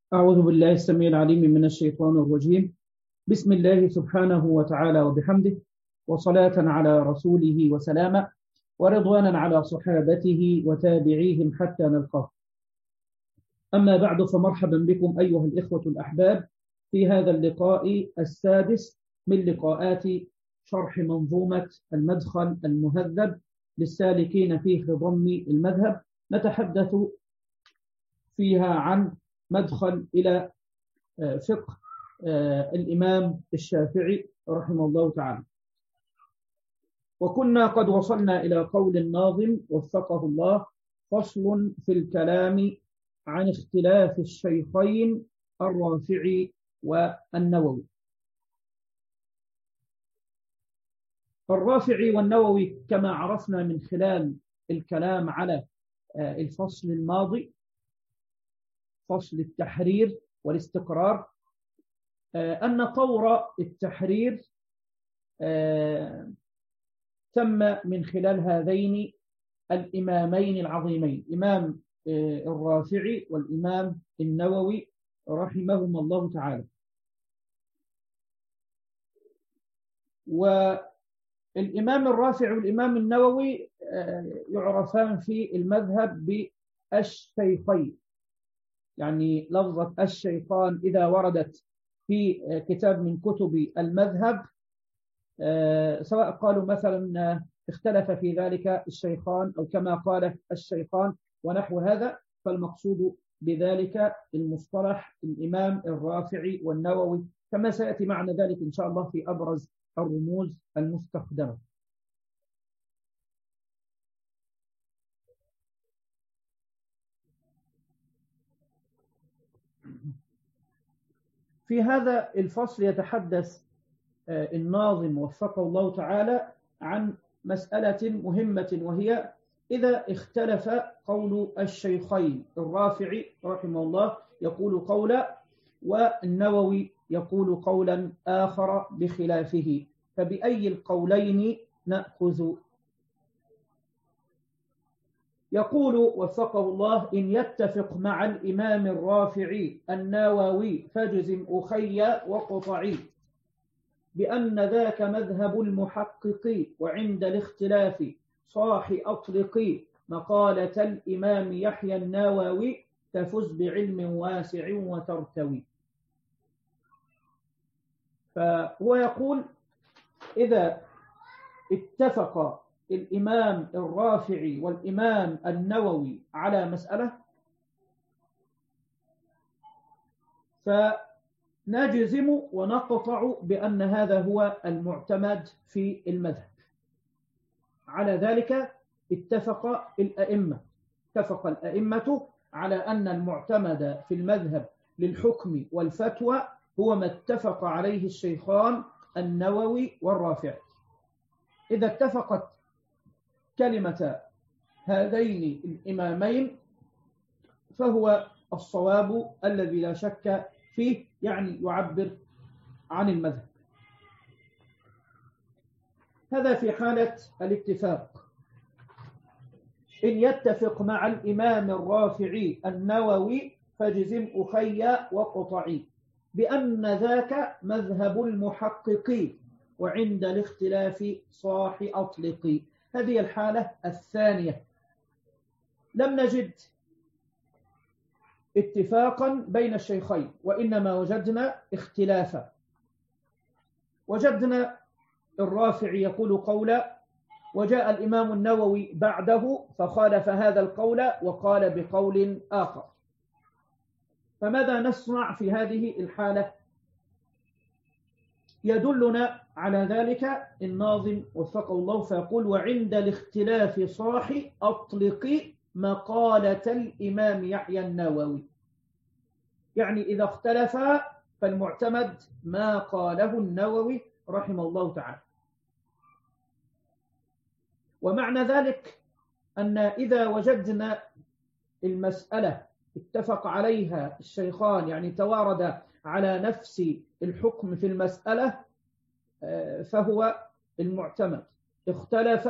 أعوذ بالله السميع العليم من الشيطان الرجيم. بسم الله سبحانه وتعالى وبحمده، وصلاة على رسوله وسلاما، ورضوانا على صحابته وتابعيهم حتى نلقاه. أما بعد، فمرحبا بكم أيها الإخوة الأحباب في هذا اللقاء السادس من لقاءات شرح منظومة المدخل المهذب للسالكين في خضم المذهب. نتحدث فيها عن مدخل إلى فقه الإمام الشافعي رحمه الله تعالى. وكنا قد وصلنا إلى قول الناظم وفقه الله: فصل في الكلام عن اختلاف الشيخين الرافعي والنووي. الرافعي والنووي كما عرفنا من خلال الكلام على الفصل الماضي، فصل التحرير والاستقرار، أن طور التحرير تم من خلال هذين الإمامين العظيمين، الإمام الرافعي والإمام النووي رحمهما الله تعالى. والإمام الرافعي والإمام النووي يعرفان في المذهب بالشيخين، يعني لفظة الشيخان إذا وردت في كتاب من كتب المذهب، سواء قالوا مثلا اختلف في ذلك الشيخان أو كما قال الشيخان ونحو هذا، فالمقصود بذلك المصطلح الإمام الرافعي والنووي، كما سيأتي معنا ذلك إن شاء الله في أبرز الرموز المستخدمة. في هذا الفصل يتحدث الناظم وفقه الله تعالى عن مسألة مهمة، وهي إذا اختلف قول الشيخين، الرافعي رحمه الله يقول قولا والنووي يقول قولا آخر بخلافه، فبأي القولين نأخذ؟ يقول وفقه الله: إن يتفق مع الإمام الرافعي النووي فاجزم أخي وقطعي، بأن ذاك مذهب المحقق، وعند الاختلاف صاح أطلق، مقالة الإمام يحيى النووي تفز بعلم واسع وترتوي. فهو يقول إذا اتفق الإمام الرافعي والإمام النووي على مسألة فنجزم ونقطع بأن هذا هو المعتمد في المذهب. على ذلك اتفق الأئمة على أن المعتمد في المذهب للحكم والفتوى هو ما اتفق عليه الشيخان النووي والرافعي. إذا اتفقت كلمة هذين الإمامين فهو الصواب الذي لا شك فيه، يعني يعبر عن المذهب. هذا في حالة الاتفاق. إن يتفق مع الإمام الرافعي النووي فاجزم أخي وقطعي، بأن ذاك مذهب المحقق، وعند الاختلاف صاح أطلق. هذه الحالة الثانية. لم نجد اتفاقا بين الشيخين، وإنما وجدنا اختلافا. وجدنا الرافعي يقول قولا، وجاء الإمام النووي بعده فخالف هذا القول وقال بقول آخر. فماذا نصنع في هذه الحالة؟ يدلنا على ذلك الناظم وفقه الله فيقول: وعند الاختلاف صاح أطلق مقالة الإمام يحيى النووي. يعني إذا اختلفا فالمعتمد ما قاله النووي رحمه الله تعالى. ومعنى ذلك أن إذا وجدنا المسألة اتفق عليها الشيخان، يعني توارد على نفس الحكم في المسألة، فهو المعتمد. اختلف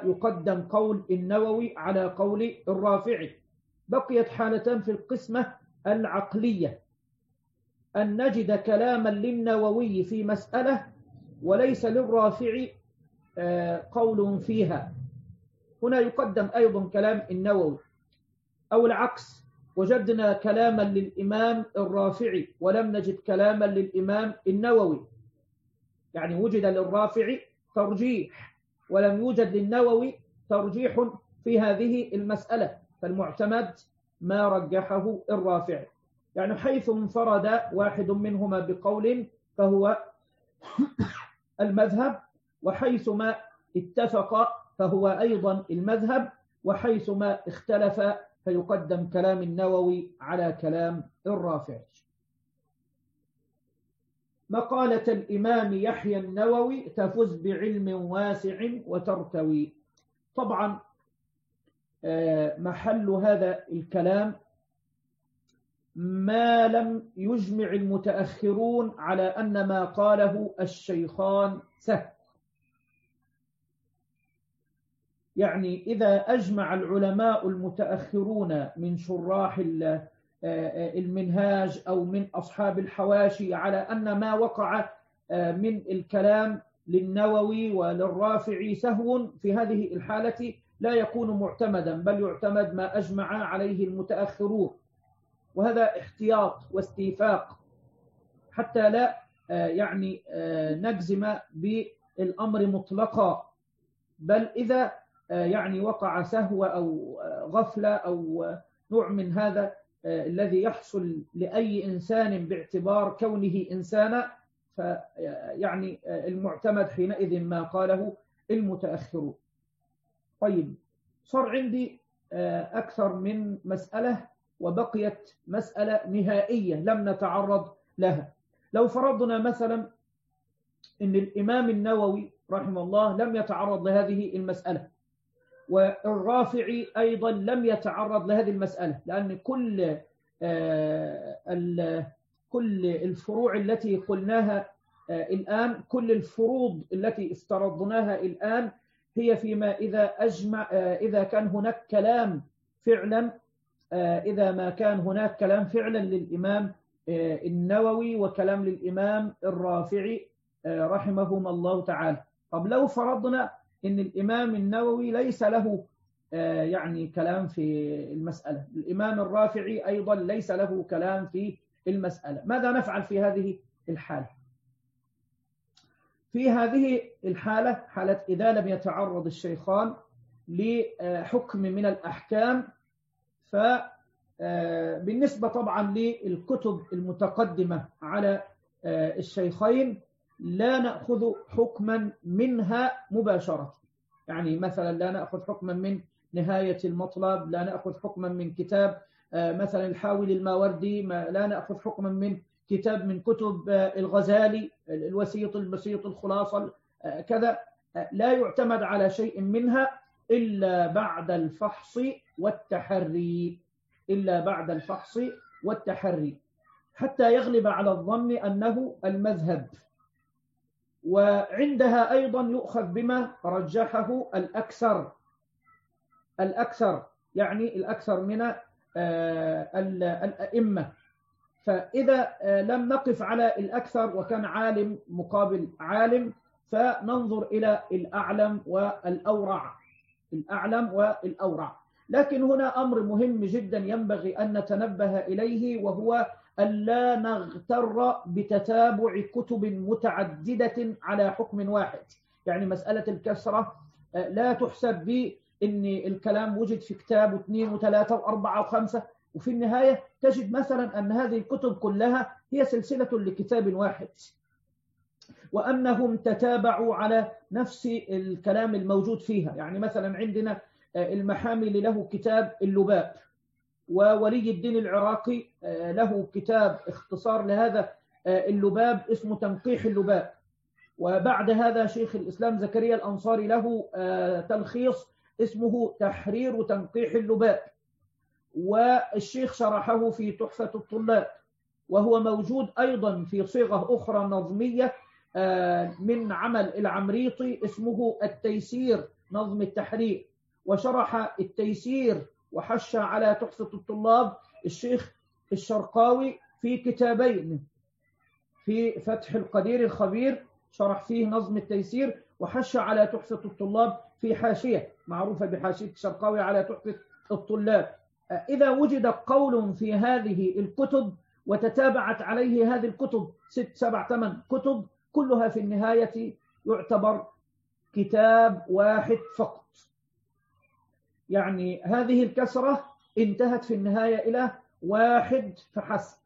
فيقدم قول النووي على قول الرافعي. بقيت حالتان في القسمة العقلية أن نجد كلاما للنووي في مسألة وليس للرافع قول فيها، هنا يقدم أيضا كلام النووي، أو العكس، وجدنا كلاما للإمام الرافعي ولم نجد كلاما للإمام النووي، يعني وجد للرافع ترجيح ولم يوجد للنووي ترجيح في هذه المسألة، فالمعتمد ما رجحه الرافع، يعني حيث انفرد واحد منهما بقول فهو المذهب، وحيث ما اتفق فهو أيضا المذهب، وحيث ما اختلف فيقدم كلام النووي على كلام الرافع. مقالة الإمام يحيى النووي تفز بعلم واسع وترتوي. طبعا محل هذا الكلام ما لم يجمع المتأخرون على أن ما قاله الشيخان سهل، يعني إذا أجمع العلماء المتأخرون من شراح المنهاج أو من أصحاب الحواشي على أن ما وقع من الكلام للنووي وللرافعي سهو، في هذه الحالة لا يكون معتمدا، بل يعتمد ما أجمع عليه المتأخرون، وهذا احتياط واستيفاق حتى لا يعني نجزم بالأمر مطلقا، بل إذا يعني وقع سهو أو غفلة أو نوع من هذا الذي يحصل لأي إنسان باعتبار كونه إنسانا، فيعني المعتمد حينئذ ما قاله المتأخرون. طيب، صار عندي أكثر من مسألة وبقيت مسألة نهائية لم نتعرض لها. لو فرضنا مثلا أن الإمام النووي رحمه الله لم يتعرض لهذه المسألة، والرافعي أيضا لم يتعرض لهذه المسألة، لأن كل الفروع التي قلناها الآن، كل الفروض التي افترضناها الآن هي فيما إذا كان هناك كلام فعلا، إذا ما كان هناك كلام فعلا للإمام النووي وكلام للإمام الرافعي رحمهما الله تعالى. طب لو فرضنا إن الإمام النووي ليس له يعني كلام في المسألة، الإمام الرافعي أيضا ليس له كلام في المسألة، ماذا نفعل في هذه الحالة؟ في هذه الحالة، حالة إذا لم يتعرض الشيخان لحكم من الأحكام، فبالنسبة طبعا للكتب المتقدمة على الشيخين لا نأخذ حكما منها مباشرة، يعني مثلا لا نأخذ حكما من نهاية المطلب، لا نأخذ حكما من كتاب مثلا الحاوي الماوردي، لا نأخذ حكما من كتاب من كتب الغزالي الوسيط البسيط الخلاصة كذا، لا يعتمد على شيء منها إلا بعد الفحص والتحري، إلا بعد الفحص والتحري، حتى يغلب على الظن أنه المذهب. وعندها أيضا يؤخذ بما رجحه الأكثر يعني الأكثر من الأئمة. فإذا لم نقف على الأكثر وكان عالم مقابل عالم، فننظر إلى الأعلم والأورع. لكن هنا أمر مهم جدا ينبغي أن نتنبه إليه، وهو ألا نغتر بتتابع كتب متعددة على حكم واحد. يعني مسألة الكسرة لا تحسب بأن الكلام وجد في كتاب واثنين وثلاثة وأربعة وخمسة، وفي النهاية تجد مثلا أن هذه الكتب كلها هي سلسلة لكتاب واحد، وأنهم تتابعوا على نفس الكلام الموجود فيها. يعني مثلا عندنا المحامي له كتاب اللباب، وولي الدين العراقي له كتاب اختصار لهذا اللباب اسمه تنقيح اللباب، وبعد هذا شيخ الإسلام زكريا الأنصاري له تلخيص اسمه تحرير تنقيح اللباب، والشيخ شرحه في تحفة الطلاب، وهو موجود أيضا في صيغة أخرى نظمية من عمل العمريطي اسمه التيسير نظم التحرير، وشرح التيسير وحش على تحفة الطلاب الشيخ الشرقاوي في كتابين، في فتح القدير الخبير شرح فيه نظم التيسير، وحشى على تحفة الطلاب في حاشية معروفة بحاشية الشرقاوي على تحفة الطلاب. إذا وجد قول في هذه الكتب وتتابعت عليه هذه الكتب 6 7 8 كتب، كلها في النهاية يعتبر كتاب واحد فقط. يعني هذه الكسرة انتهت في النهاية إلى واحد فحسب.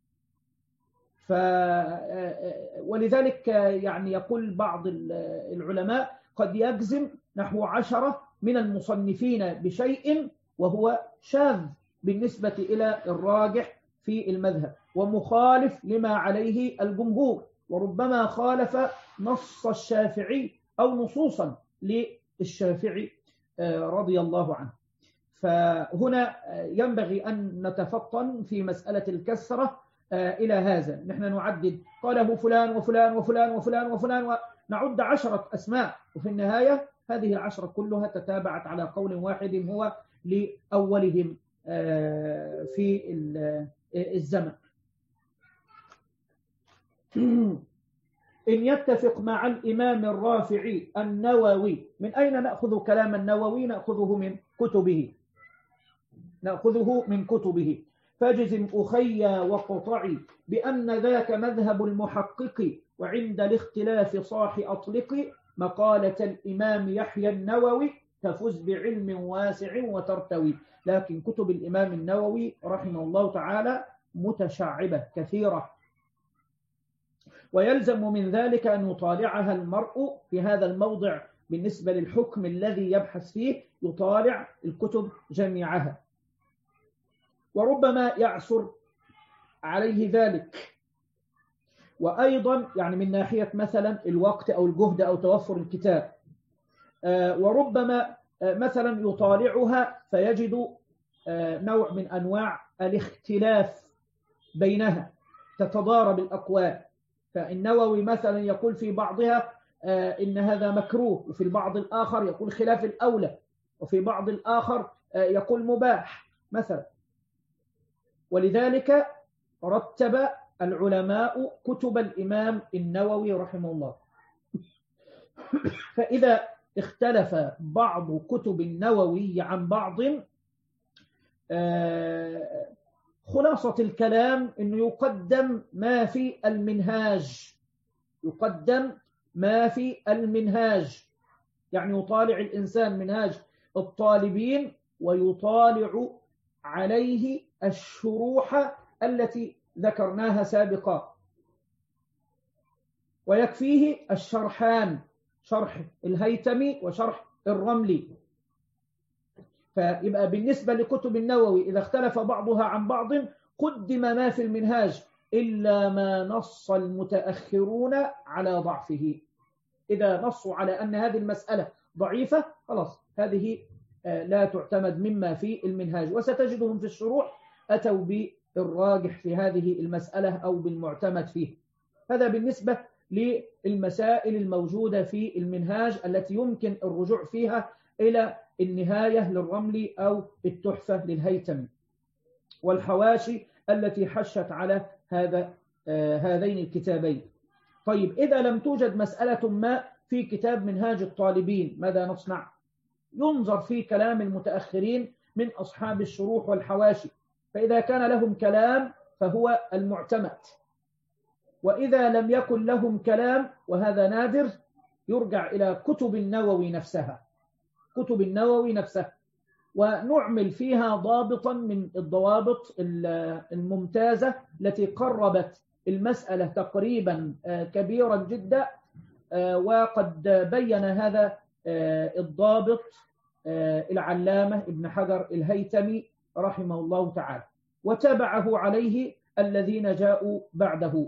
ولذلك يعني يقول بعض العلماء قد يجزم نحو 10 من المصنفين بشيء وهو شاذ بالنسبة إلى الراجح في المذهب ومخالف لما عليه الجمهور، وربما خالف نص الشافعي أو نصوصا للشافعي رضي الله عنه. فهنا ينبغي أن نتفطن في مسألة الكسرة إلى هذا. نحن نعدد قاله فلان وفلان وفلان وفلان وفلان، ونعد 10 أسماء، وفي النهاية هذه 10 كلها تتابعت على قول واحد هو لأولهم في الزمن. إن يتفق مع الإمام الرافعي النووي. من أين نأخذ كلام النووي؟ نأخذه من كتبه. فاجزم أخي وقطعي بأن ذاك مذهب المحقق، وعند الاختلاف صاح أطلق مقالة الإمام يحيى النووي، تفز بعلم واسع وترتوي. لكن كتب الإمام النووي رحمه الله تعالى متشعبة كثيرة، ويلزم من ذلك أن يطالعها المرء في هذا الموضع. بالنسبة للحكم الذي يبحث فيه يطالع الكتب جميعها، وربما يعسر عليه ذلك. وأيضا يعني من ناحية مثلا الوقت أو الجهد أو توفر الكتاب، وربما مثلا يطالعها فيجد نوع من أنواع الاختلاف بينها، تتضارب الأقوال. فالنووي مثلا يقول في بعضها إن هذا مكروه، وفي البعض الآخر يقول خلاف الأولى، وفي بعض الآخر يقول مباح مثلا. ولذلك رتب العلماء كتب الإمام النووي رحمه الله. فإذا اختلف بعض كتب النووي عن بعض، خلاصة الكلام أنه يقدم ما في المنهاج، يعني يطالع الإنسان منهاج الطالبين ويطالع عليه الشروح التي ذكرناها سابقا، ويكفيه الشرحان، شرح الهيتمي وشرح الرملي. فيبقى بالنسبة لكتب النووي إذا اختلف بعضها عن بعض قدم ما في المنهاج إلا ما نص المتأخرون على ضعفه. إذا نصوا على أن هذه المسألة ضعيفة خلاص هذه لا تعتمد مما في المنهاج، وستجدهم في الشروح أتوا بالراجح في هذه المسألة أو بالمعتمد فيه. هذا بالنسبة للمسائل الموجودة في المنهاج التي يمكن الرجوع فيها إلى النهاية للرملي أو التحفة للهيتمي، والحواشي التي حشت على هذين الكتابين. طيب إذا لم توجد مسألة ما في كتاب منهاج الطالبين ماذا نصنع؟ ينظر في كلام المتأخرين من أصحاب الشروح والحواشي، فإذا كان لهم كلام فهو المعتمد، وإذا لم يكن لهم كلام وهذا نادر يرجع إلى كتب النووي نفسها، ونعمل فيها ضابطا من الضوابط الممتازة التي قربت المسألة تقريبا كبيرا جدا. وقد بين هذا الضابط العلامة ابن حجر الهيتمي رحمه الله تعالى، وتابعه عليه الذين جاءوا بعده.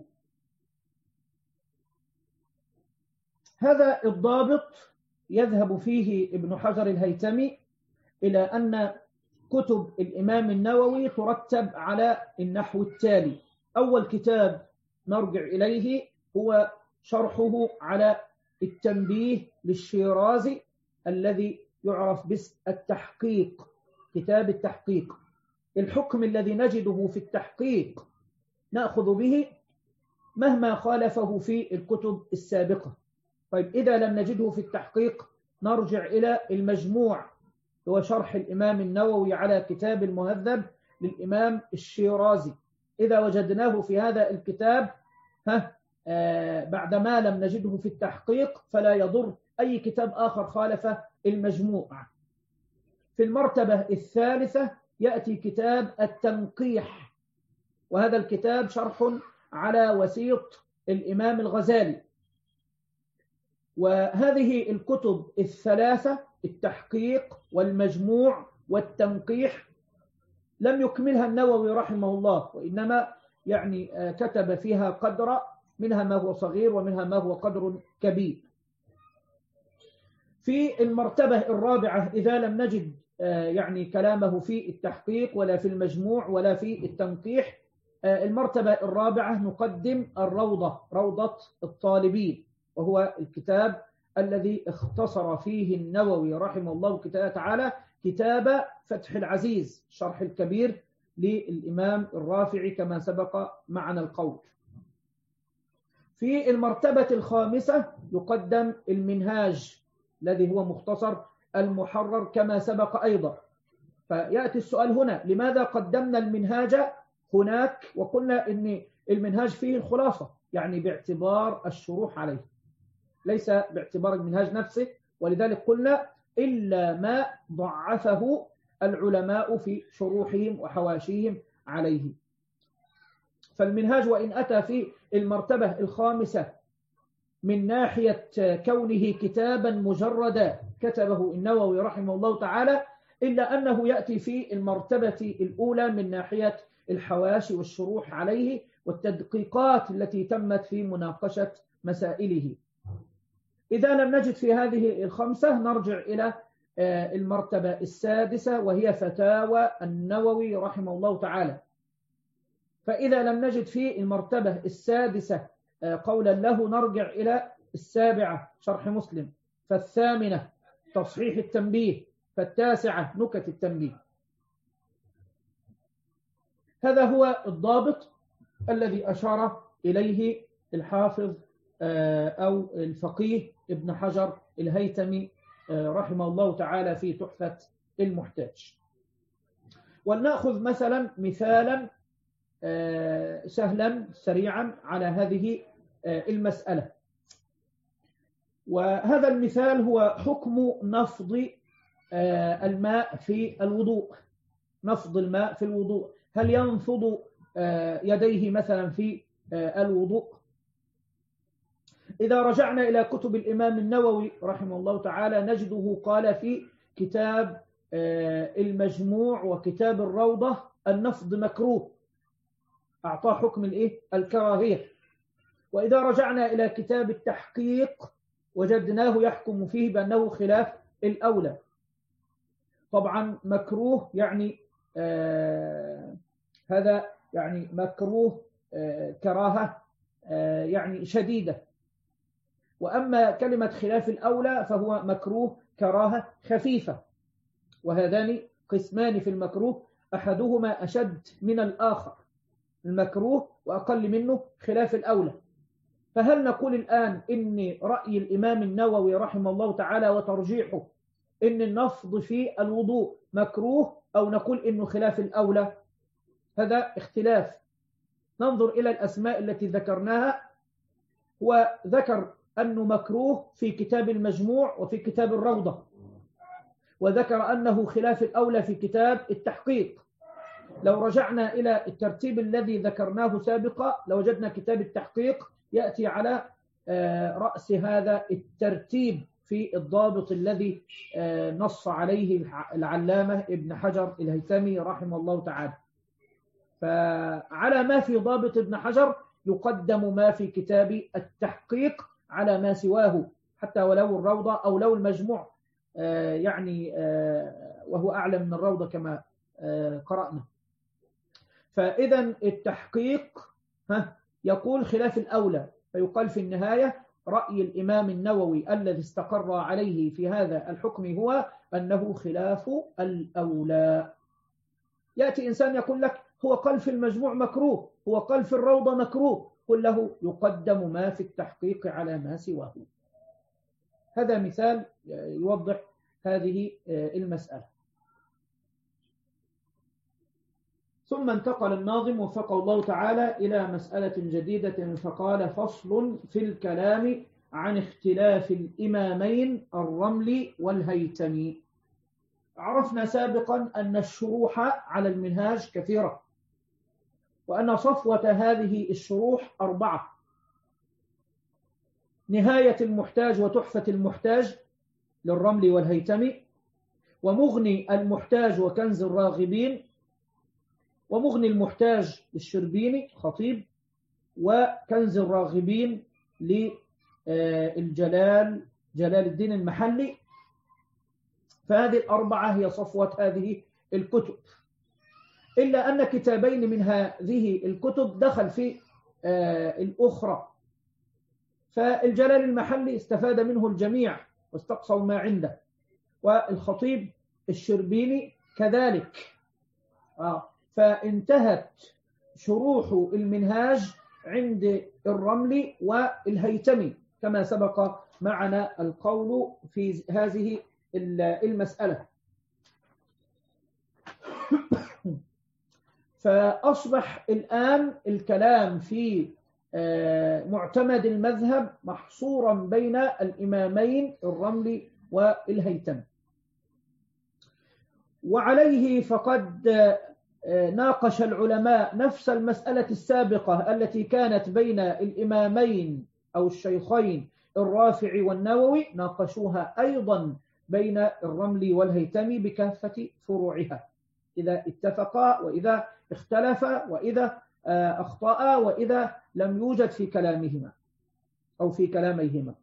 هذا الضابط يذهب فيه ابن حجر الهيتمي إلى أن كتب الإمام النووي ترتب على النحو التالي. أول كتاب نرجع إليه هو شرحه على التنبيه للشيرازي الذي يعرف باسم التحقيق، كتاب التحقيق. الحكم الذي نجده في التحقيق نأخذ به مهما خالفه في الكتب السابقة. طيب إذا لم نجده في التحقيق نرجع إلى المجموع، هو شرح الإمام النووي على كتاب المهذب للإمام الشيرازي. إذا وجدناه في هذا الكتاب بعدما لم نجده في التحقيق فلا يضر أي كتاب آخر خالف المجموع. في المرتبة الثالثة يأتي كتاب التنقيح، وهذا الكتاب شرح على وسيط الإمام الغزالي. وهذه الكتب الثلاثة التحقيق والمجموع والتنقيح لم يكملها النووي رحمه الله، وإنما يعني كتب فيها قدر، منها ما هو صغير ومنها ما هو قدر كبير. في المرتبة الرابعة إذا لم نجد يعني كلامه في التحقيق ولا في المجموع ولا في التنقيح، المرتبة الرابعة نقدم الروضة، روضة الطالبين، وهو الكتاب الذي اختصر فيه النووي رحمه الله تعالى كتاب فتح العزيز، شرح الكبير للإمام الرافعي كما سبق معنا القول. في المرتبة الخامسة يقدم المنهاج الذي هو مختصر المحرر كما سبق أيضا. فيأتي السؤال هنا: لماذا قدمنا المنهاج هناك وقلنا إن المنهاج فيه الخلاصة؟ يعني باعتبار الشروح عليه، ليس باعتبار المنهاج نفسه، ولذلك قلنا إلا ما ضعفه العلماء في شروحهم وحواشيهم عليه. فالمنهاج وإن أتى في المرتبة الخامسة من ناحية كونه كتابا مجردا كتبه النووي رحمه الله تعالى، إلا أنه يأتي في المرتبة الأولى من ناحية الحواشي والشروح عليه والتدقيقات التي تمت في مناقشة مسائله. إذا لم نجد في هذه الخمسة نرجع إلى المرتبة السادسة وهي فتاوى النووي رحمه الله تعالى. فإذا لم نجد في المرتبة السادسة قولا له نرجع إلى السابعة شرح مسلم، فالثامنة تصحيح التنبيه، فالتاسعة نكت التنبيه. هذا هو الضابط الذي أشار إليه الحافظ أو الفقيه ابن حجر الهيثمي رحمه الله تعالى في تحفة المحتاج. ولنأخذ مثالا سهلا سريعا على هذه المسألة. وهذا المثال هو حكم نفض الماء في الوضوء. نفض الماء في الوضوء، هل ينفض يديه مثلا في الوضوء؟ إذا رجعنا إلى كتب الإمام النووي رحمه الله تعالى نجده قال في كتاب المجموع وكتاب الروضة النفض مكروه، أعطاه حكم الكراهية. وإذا رجعنا إلى كتاب التحقيق وجدناه يحكم فيه بأنه خلاف الأولى. طبعا مكروه يعني هذا يعني مكروه كراهة يعني شديدة، وأما كلمة خلاف الأولى فهو مكروه كراهة خفيفة، وهذان قسمان في المكروه أحدهما أشد من الآخر، المكروه وأقل منه خلاف الأولى. فهل نقول الآن إن رأي الإمام النووي رحمه الله تعالى وترجيحه إن النفض في الوضوء مكروه، أو نقول إنه خلاف الأولى؟ هذا اختلاف. ننظر إلى الأسماء التي ذكرناها، وذكر أنه مكروه في كتاب المجموع وفي كتاب الروضة، وذكر أنه خلاف الأولى في كتاب التحقيق. لو رجعنا إلى الترتيب الذي ذكرناه سابقا لوجدنا كتاب التحقيق يأتي على رأس هذا الترتيب في الضابط الذي نص عليه العلامة ابن حجر الهيثمي رحمه الله تعالى. فعلى ما في ضابط ابن حجر يقدم ما في كتاب التحقيق على ما سواه، حتى ولو الروضة أو لو المجموع يعني وهو أعلى من الروضة كما قرأنا. فإذا التحقيق يقول خلاف الأولى، فيقال في النهاية رأي الإمام النووي الذي استقر عليه في هذا الحكم هو أنه خلاف الأولى. يأتي إنسان يقول لك هو قال في المجموع مكروه، هو قال في الروضة مكروه، قل له يقدم ما في التحقيق على ما سواه. هذا مثال يوضح هذه المسألة. ثم انتقل الناظم وفقه الله تعالى إلى مسألة جديدة فقال: فصل في الكلام عن اختلاف الإمامين الرملي والهيثمي. عرفنا سابقا أن الشروح على المنهاج كثيرة، وأن صفوة هذه الشروح 4: نهاية المحتاج وتحفة المحتاج للرملي والهيثمي، ومغني المحتاج وكنز الراغبين، ومغني المحتاج للشربيني خطيب، وكنز الراغبين للجلال جلال الدين المحلي. فهذه 4 هي صفوة هذه الكتب، إلا أن كتابين من هذه الكتب دخل في الأخرى، فالجلال المحلي استفاد منه الجميع واستقصوا ما عنده، والخطيب الشربيني كذلك. فانتهت شروح المنهاج عند الرملي والهيثمي كما سبق معنا القول في هذه المسألة. فأصبح الآن الكلام في معتمد المذهب محصورا بين الإمامين الرملي والهيثمي. وعليه فقد ناقش العلماء نفس المسألة السابقة التي كانت بين الإمامين أو الشيخين الرافعي والنووي، ناقشوها أيضا بين الرملي والهيثمي بكافة فروعها، إذا اتفقا وإذا اختلفا وإذا أخطأ وإذا لم يوجد في كلامهما أو في كلاميهما.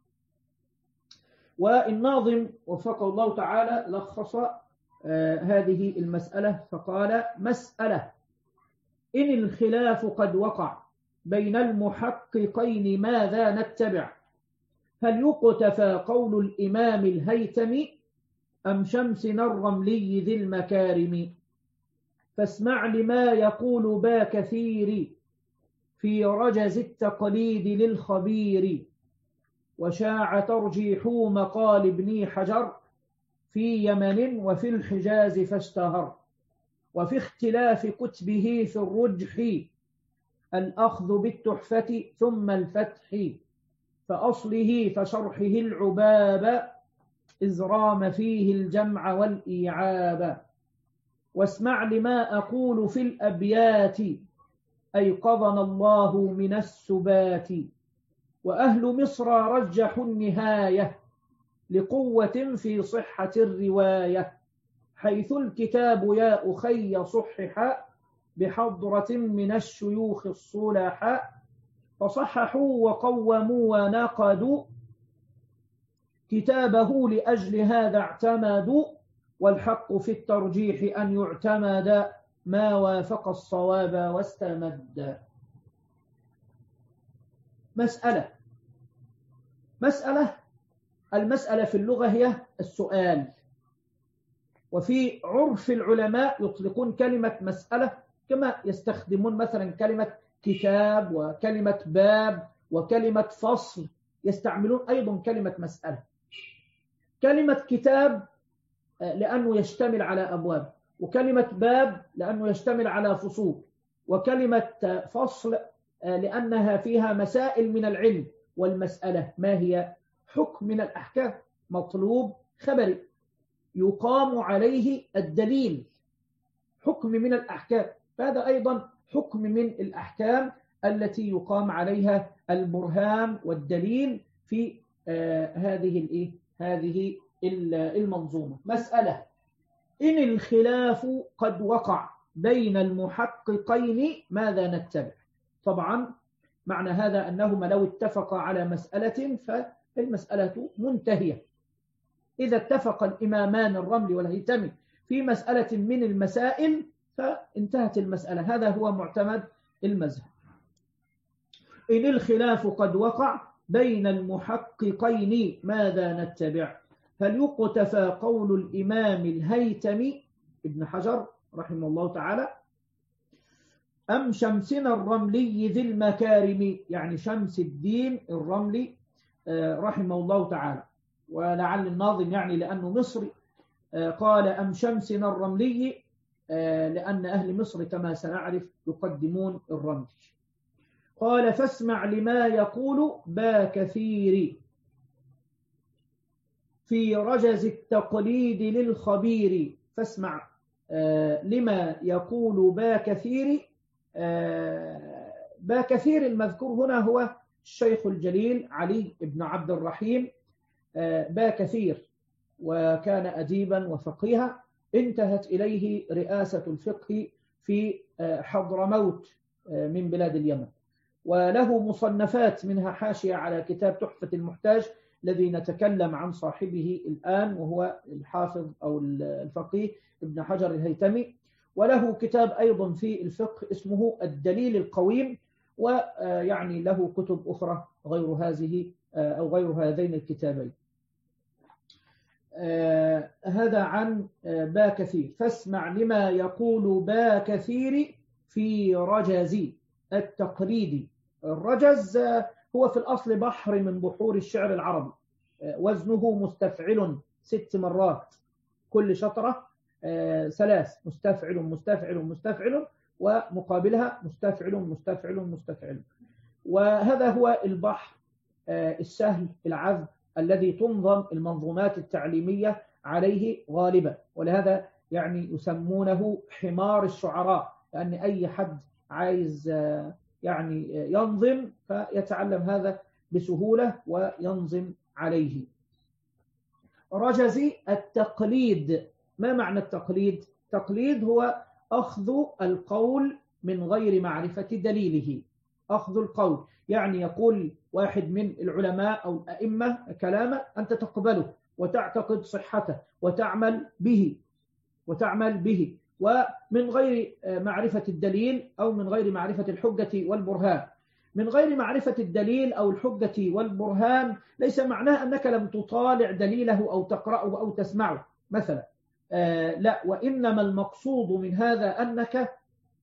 والناظم وفقه الله تعالى لخص هذه المسألة فقال: مسألة: إن الخلاف قد وقع بين المحققين ماذا نتبع؟ هل يقتفى قول الإمام الهيثمي أم شمسنا الرملي ذي المكارم؟ فاسمع لما يقول با كثير في رجز التقليد للخبير، وشاع ترجيح مقال ابن حجر في يمن وفي الحجاز فاشتهر، وفي اختلاف كتبه في الرجح الأخذ بالتحفة ثم الفتح، فأصله فشرحه العباب إذ رام فيه الجمع والإيعاب. واسمع لما أقول في الأبيات أيقظنا الله من السبات، وأهل مصر رجحوا النهاية لقوة في صحة الرواية، حيث الكتاب يا أخي صحح بحضرة من الشيوخ الصلحاء، فصححوا وقوموا ونقدوا كتابه لأجل هذا اعتمدوا، والحق في الترجيح أن يعتمد ما وافق الصواب واستمد. المسألة في اللغة هي السؤال، وفي عرف العلماء يطلقون كلمة مسألة كما يستخدمون مثلا كلمة كتاب وكلمة باب وكلمة فصل، يستعملون أيضا كلمة مسألة. كلمة كتاب لأنه يشتمل على أبواب، وكلمة باب لأنه يشتمل على فصول، وكلمة فصل لأنها فيها مسائل من العلم. والمسألة ما هي؟ حكم من الأحكام، مطلوب خبري يقام عليه الدليل، حكم من الأحكام، فهذا أيضا حكم من الأحكام التي يقام عليها البرهان والدليل في هذه المنظومة. مسألة: إن الخلاف قد وقع بين المحققين ماذا نتبع؟ طبعا معنى هذا أنهما لو اتفقا على مسألة فالمسألة منتهية. إذا اتفق الإمامان الرملي والهيثمي في مسألة من المسائل فانتهت المسألة، هذا هو معتمد المذهب. إن الخلاف قد وقع بين المحققين ماذا نتبع؟ هل يقتفى قول الإمام الهيثمي ابن حجر رحمه الله تعالى: أم شمسنا الرملي ذي المكارم، يعني شمس الدين الرملي رحمه الله تعالى. ولعل الناظم يعني لأنه مصري قال أم شمسنا الرملي، لأن أهل مصر كما سنعرف يقدمون الرمل. قال: فاسمع لما يقول با كثير في رجز التقليد للخبير. فاسمع لما يقول با كثير. با كثير المذكور هنا هو الشيخ الجليل علي بن عبد الرحيم با كثير، وكان أديبا وفقيها، انتهت إليه رئاسة الفقه في حضرموت من بلاد اليمن، وله مصنفات منها حاشية على كتاب تحفة المحتاج الذي نتكلم عن صاحبه الآن، وهو الحافظ أو الفقيه ابن حجر الهيتمي. وله كتاب أيضا في الفقه اسمه الدليل القويم، ويعني له كتب أخرى غير هذه أو غير هذين الكتابين. هذا عن با كثير. فاسمع لما يقول با كثير في رجز التقليد. الرجز هو في الأصل بحر من بحور الشعر العربي، وزنه مستفعل 6 مرات، كل شطرة 3، مستفعل مستفعل مستفعل، ومقابلها مستفعل مستفعل مستفعل. وهذا هو البحر السهل العذب الذي تنظم المنظومات التعليمية عليه غالبا، ولهذا يعني يسمونه حمار الشعراء، لأن أي حد عايز يعني ينظم فيتعلم هذا بسهولة وينظم عليه. رجزي التقليد. ما معنى التقليد؟ التقليد هو أخذ القول من غير معرفة دليله. أخذ القول يعني يقول واحد من العلماء أو الأئمة كلاما، أنت تقبله وتعتقد صحته وتعمل به ومن غير معرفة الدليل أو من غير معرفة الحجة والبرهان. من غير معرفة الدليل أو الحجة والبرهان ليس معناه أنك لم تطالع دليله أو تقرأه أو تسمعه مثلا، لا، وإنما المقصود من هذا أنك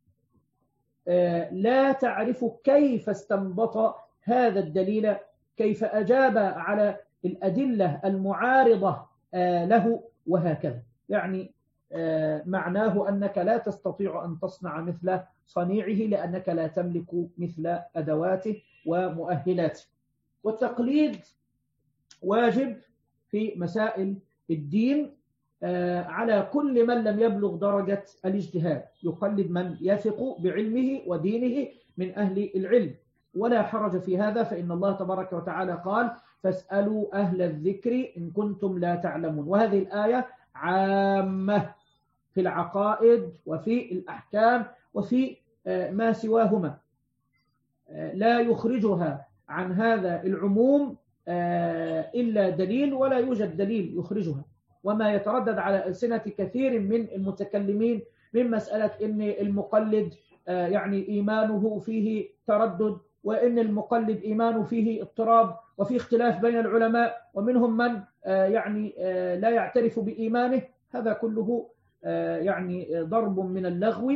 لا تعرف كيف استنبط هذا الدليل، كيف أجاب على الأدلة المعارضة له، وهكذا. يعني معناه أنك لا تستطيع أن تصنع مثل صنيعه لأنك لا تملك مثل أدواته ومؤهلاته. والتقليد واجب في مسائل الدين على كل من لم يبلغ درجة الاجتهاد، يقلد من يثق بعلمه ودينه من أهل العلم، ولا حرج في هذا، فإن الله تبارك وتعالى قال: فاسألوا أهل الذكر إن كنتم لا تعلمون. وهذه الآية عامة في العقائد وفي الأحكام وفي ما سواهما، لا يخرجها عن هذا العموم إلا دليل، ولا يوجد دليل يخرجها. وما يتردد على ألسنة كثير من المتكلمين من مسألة إن المقلد يعني إيمانه فيه تردد، وإن المقلد إيمانه فيه اضطراب، وفي اختلاف بين العلماء، ومنهم من يعني لا يعترف بإيمانه. هذا كله يعني ضرب من اللغو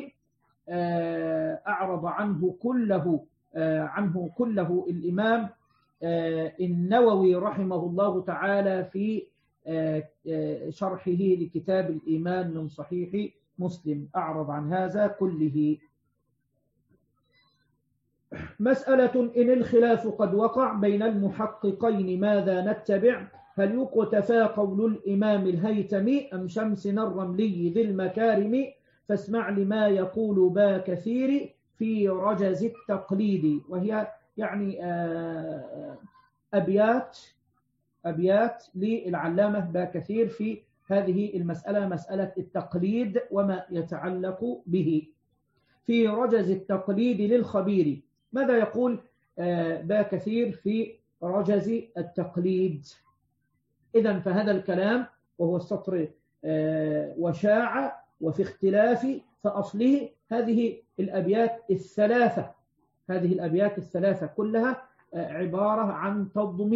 أعرض عنه كله الإمام النووي رحمه الله تعالى في شرحه لكتاب الإيمان من صحيح مسلم، أعرض عن هذا كله. مسألة: إن الخلاف قد وقع بين المحققين ماذا نتبع؟ هل يقتفى قول الإمام الهيتمي أم شمسنا الرملي ذي المكارم؟ فاسمع لما يقول با كثير في رجز التقليد. وهي يعني أبيات للعلامة با كثير في هذه المسألة، مسألة التقليد وما يتعلق به. في رجز التقليد للخبير. ماذا يقول با كثير في رجز التقليد؟ إذن فهذا الكلام وهو السطر وشاع وفي اختلاف فأصله هذه الأبيات الثلاثة كلها عبارة عن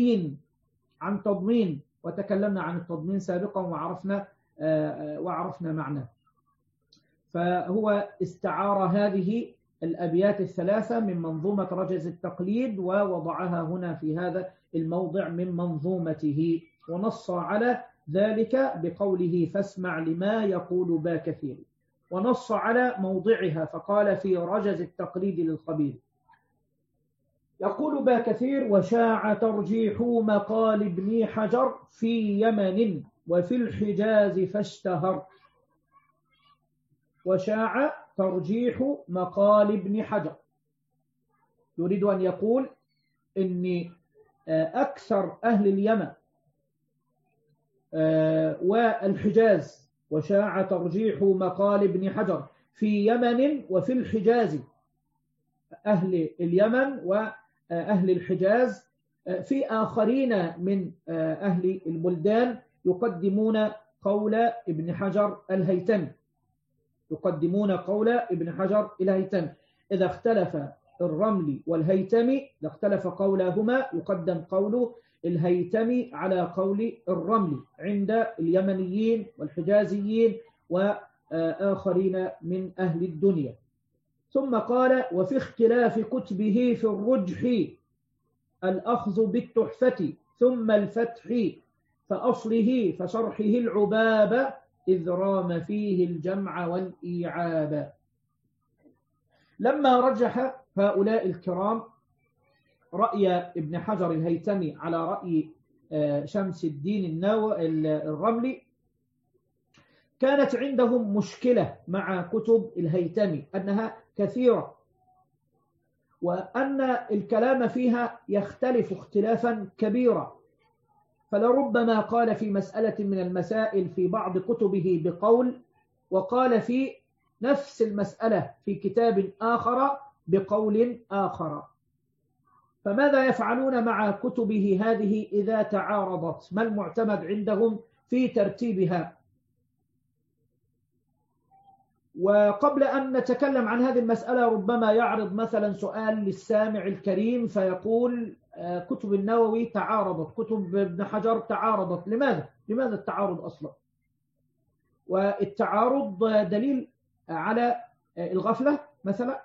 تضمين، وتكلمنا عن التضمين سابقا وعرفنا معناه. فهو استعار هذه الأبيات الثلاثة من منظومة رجز التقليد ووضعها هنا في هذا الموضع من منظومته، ونص على ذلك بقوله فاسمع لما يقول با كثير، ونص على موضعها فقال في رجز التقليد للخبير يقول با كثير وشاع ترجيح مقال ابن حجر في يمن وفي الحجاز فاشتهر. وشاع ترجيح مقال ابن حجر، يريد أن يقول إن أكثر أهل اليمن والحجاز، وشاع ترجيح مقال ابن حجر في يمن وفي الحجاز، أهل اليمن وأهل الحجاز، في آخرين من أهل البلدان يقدمون قول ابن حجر الهيثمي، يقدمون قول ابن حجر الهيثمي. إذا اختلف الرملي والهيثمي، إذا اختلف قولهما يقدم قول الهيثمي على قول الرملي عند اليمنيين والحجازيين وآخرين من أهل الدنيا. ثم قال وفي اختلاف كتبه في الرجح الأخذ بالتحفة ثم الفتح فأصله فشرحه العباب إذ رام فيه الجمع والإيعاب. لما رجح هؤلاء الكرام رأي ابن حجر الهيثمي على رأي شمس الدين الرملي، كانت عندهم مشكلة مع كتب الهيثمي أنها كثيرة، وأن الكلام فيها يختلف اختلافا كبيرا، فلربما قال في مسألة من المسائل في بعض كتبه بقول، وقال في نفس المسألة في كتاب آخر بقول آخر. فماذا يفعلون مع كتبه هذه إذا تعارضت؟ ما المعتمد عندهم في ترتيبها؟ وقبل أن نتكلم عن هذه المسألة ربما يعرض مثلا سؤال للسامع الكريم فيقول كتب النووي تعارضت، كتب ابن حجر تعارضت، لماذا التعارض أصلا؟ والتعارض دليل على الغفلة مثلا.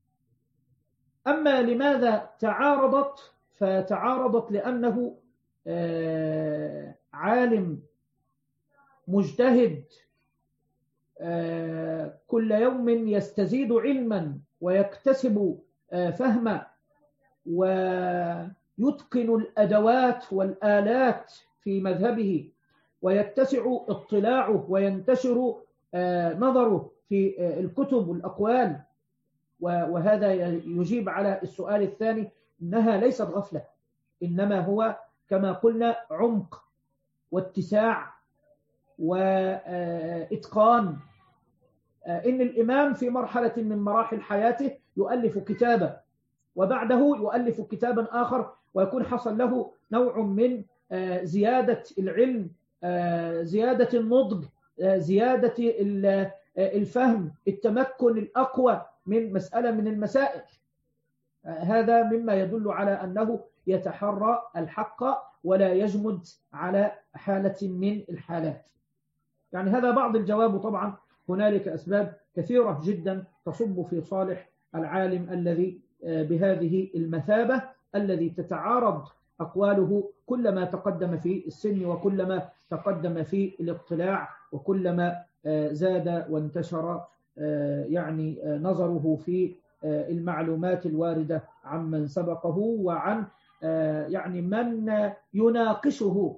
أما لماذا تعارضت؟ فتعارضت لأنه عالم مجتهد كل يوم يستزيد علما ويكتسب فهما ويتقن الأدوات والآلات في مذهبه، ويتسع اطلاعه وينتشر نظره في الكتب والأقوال. وهذا يجيب على السؤال الثاني، إنها ليست غفلة، إنما هو كما قلنا عمق واتساع وإتقان. إن الإمام في مرحلة من مراحل حياته يؤلف كتابا وبعده يؤلف كتابا آخر، ويكون حصل له نوع من زيادة العلم، زيادة النضج، زيادة الفهم، التمكن الأقوى من مسألة من المسائل. هذا مما يدل على أنه يتحرى الحق ولا يجمد على حالة من الحالات. يعني هذا بعض الجواب، طبعا هنالك أسباب كثيرة جدا تصب في صالح العالم الذي بهذه المثابة، الذي تتعارض أقواله كلما تقدم في السن وكلما تقدم في الاطلاع وكلما زاد وانتشر يعني نظره في المعلومات الواردة عمن سبقه وعن يعني من يناقشه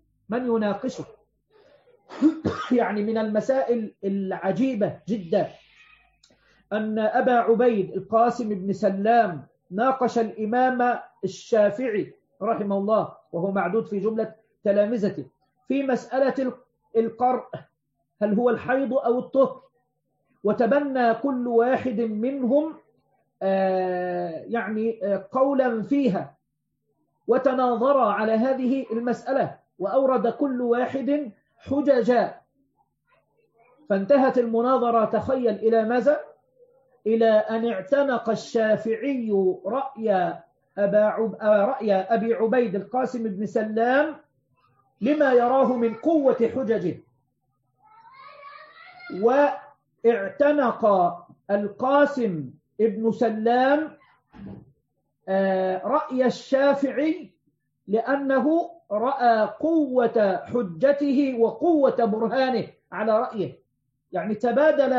يعني من المسائل العجيبة جدا أن أبا عبيد القاسم بن سلام ناقش الإمام الشافعي رحمه الله وهو معدود في جملة تلامذته في مسألة القرء، هل هو الحيض أو الطهر، وتبنى كل واحد منهم يعني قولا فيها، وتناظر على هذه المسألة وأورد كل واحد حججا، فانتهت المناظرة تخيل إلى ماذا؟ إلى أن اعتنق الشافعي رأي أبي عبيد القاسم بن سلام لما يراه من قوة حججه اعتنق القاسم ابن سلام رأي الشافعي لأنه رأى قوة حجته وقوة برهانه على رأيه، يعني تبادل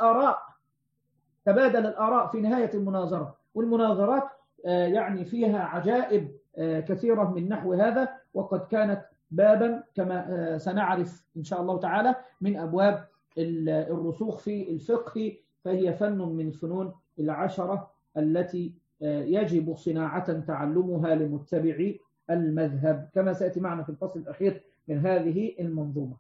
الآراء في نهاية المناظرة. والمناظرات يعني فيها عجائب كثيرة من نحو هذا، وقد كانت بابا كما سنعرف إن شاء الله تعالى من أبواب الرسوخ في الفقه، فهي فن من الفنون العشرة التي يجب صناعة تعلمها لمتبعي المذهب، كما سيأتي معنا في الفصل الأخير من هذه المنظومة.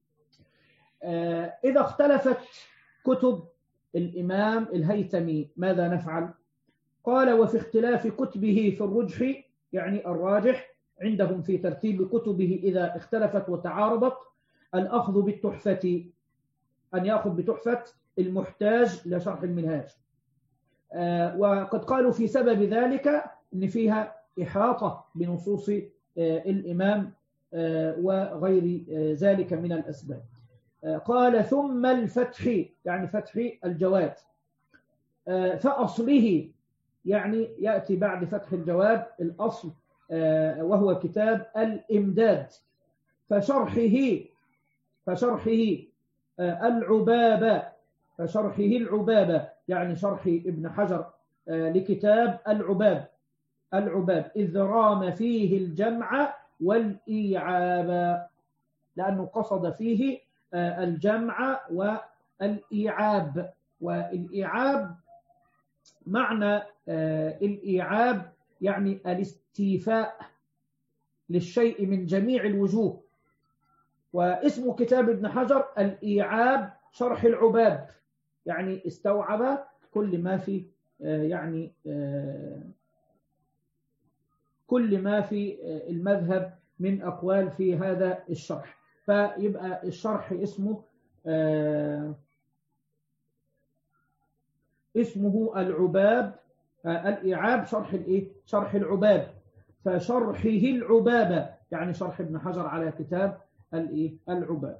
إذا اختلفت كتب الإمام الهيثمي ماذا نفعل؟ قال: وفي اختلاف كتبه في الرجح، يعني الراجح عندهم في ترتيب كتبه إذا اختلفت وتعارضت، الأخذ بالتحفة، أن يأخذ بتحفة المحتاج لشرح المنهاج. وقد قالوا في سبب ذلك أن فيها إحاطة بنصوص الإمام وغير ذلك من الأسباب. قال: ثم الفتح، يعني فتح الجواد، فأصله يعني يأتي بعد فتح الجواد الأصل وهو كتاب الإمداد، فشرحه العبابة، يعني شرح ابن حجر لكتاب العباب إذ رام فيه الجمع والإيعاب، لأنه قصد فيه الجمع والإيعاب. والإيعاب معنى الإيعاب يعني الاستيفاء للشيء من جميع الوجوه، واسم كتاب ابن حجر الإيعاب شرح العباب، يعني استوعب كل ما في يعني كل ما في المذهب من أقوال في هذا الشرح. فيبقى الشرح اسمه العباب، الإيعاب شرح العباب، فشرحه العبابة يعني شرح ابن حجر على كتاب العباب.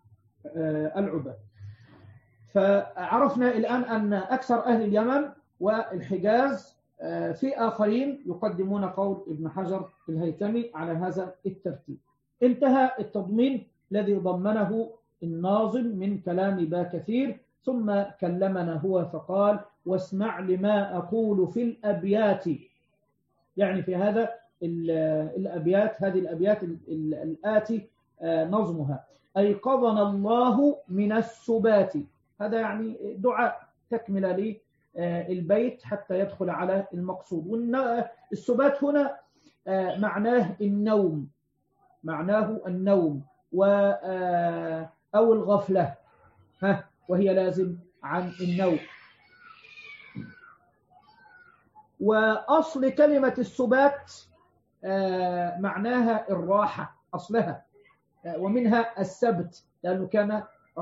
فعرفنا الآن أن أكثر أهل اليمن والحجاز في آخرين يقدمون قول ابن حجر الهيثمي على هذا الترتيب. انتهى التضمين الذي ضمنه الناظم من كلام با كثير، ثم كلمنا هو فقال: واسمع لما أقول في الأبيات، يعني في هذا الأبيات، هذه الأبيات الآتي نظمها: أيقظنا الله من السبات، هذا يعني دعاء تكمل للبيت حتى يدخل على المقصود. والسبات هنا معناه النوم أو الغفلة، وهي لازم عن النوم. وأصل كلمة السبات معناها الراحة أصلها، ومنها السبت لأنه كان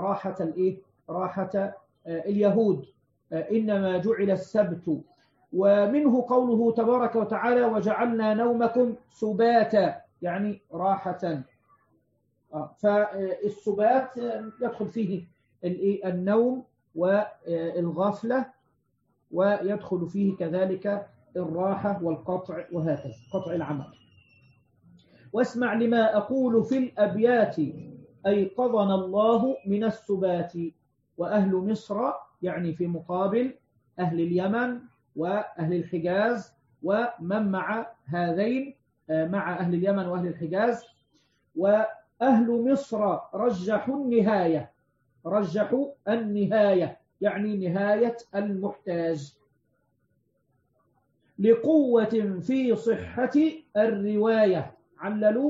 راحة اليهود، إنما جعل السبت. ومنه قوله تبارك وتعالى: وجعلنا نومكم سباتا، يعني راحة. فالسبات يدخل فيه النوم والغفلة، ويدخل فيه كذلك الراحة والقطع، وهكذا قطع العمل. واسمع لما أقول في الأبيات أيقظنا الله من السبات. وأهل مصر يعني في مقابل أهل اليمن وأهل الحجاز ومن مع هذين، مع أهل اليمن وأهل الحجاز. وأهل مصر رجحوا النهاية يعني نهاية المحتاج، لقوة في صحة الرواية، عللوا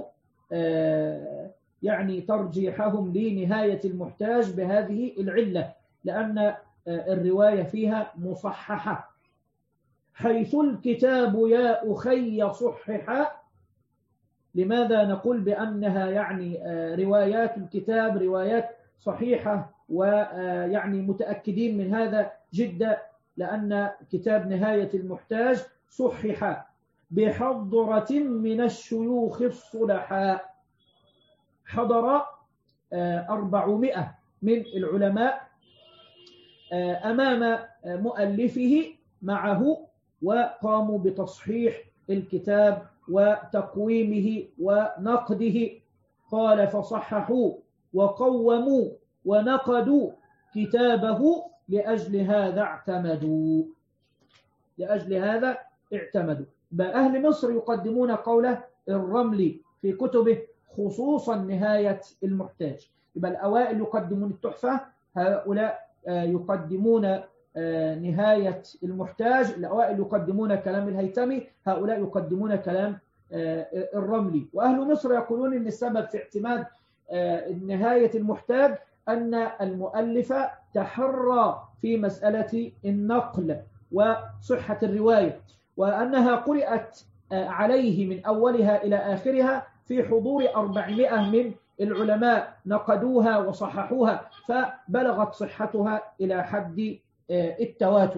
يعني ترجيحهم لنهاية المحتاج بهذه العلة، لأن الرواية فيها مصححة، حيث الكتاب يا أخي صححا. لماذا نقول بأنها يعني روايات الكتاب روايات صحيحة، ويعني متأكدين من هذا جدا؟ لأن كتاب نهاية المحتاج صحح بحضرة من الشيوخ الصلحاء، حضر 400 من العلماء أمام مؤلفه معه، وقاموا بتصحيح الكتاب وتقويمه ونقده. قال فصححوا وقوموا ونقدوا كتابه لأجل هذا اعتمدوا. لأجل هذا اعتمدوا. أهل مصر يقدمون قول الرملي في كتبه، خصوصا نهاية المحتاج. يبقى الأوائل يقدمون التحفة، هؤلاء يقدمون نهاية المحتاج. الأوائل يقدمون كلام الهيثمي، هؤلاء يقدمون كلام الرملي. وأهل مصر يقولون أن السبب في اعتماد نهاية المحتاج أن المؤلف تحرى في مسألة النقل وصحة الرواية، وأنها قرأت عليه من أولها إلى آخرها في حضور 400 من العلماء نقدوها وصححوها، فبلغت صحتها إلى حد التواتر.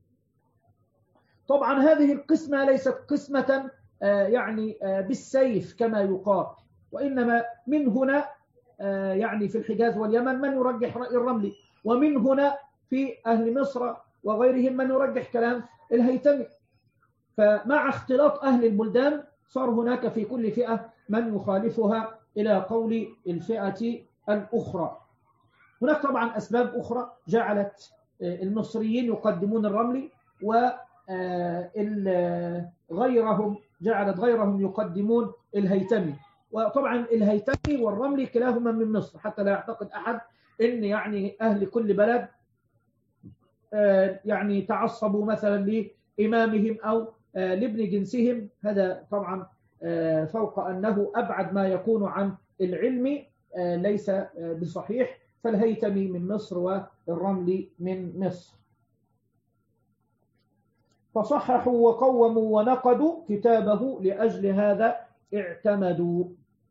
طبعا هذه القسمة ليست قسمة يعني بالسيف كما يقال، وإنما من هنا يعني في الحجاز واليمن من يرجح رأي الرملي، ومن هنا في أهل مصر وغيرهم من يرجح كلام الهيثمي. فمع اختلاط أهل البلدان صار هناك في كل فئة من يخالفها إلى قول الفئة الأخرى. هناك طبعا أسباب أخرى جعلت المصريين يقدمون الرملي، وغيرهم جعلت غيرهم يقدمون الهيثمي. وطبعا الهيثمي والرملي كلاهما من مصر، حتى لا يعتقد أحد إن يعني أهل كل بلد يعني تعصبوا مثلا لإمامهم أو لابن جنسهم. هذا طبعا فوق أنه أبعد ما يكون عن العلم ليس بصحيح. فالهيثمي من مصر والرملي من مصر. فصححوا وقوموا ونقدوا كتابه لأجل هذا اعتمدوا.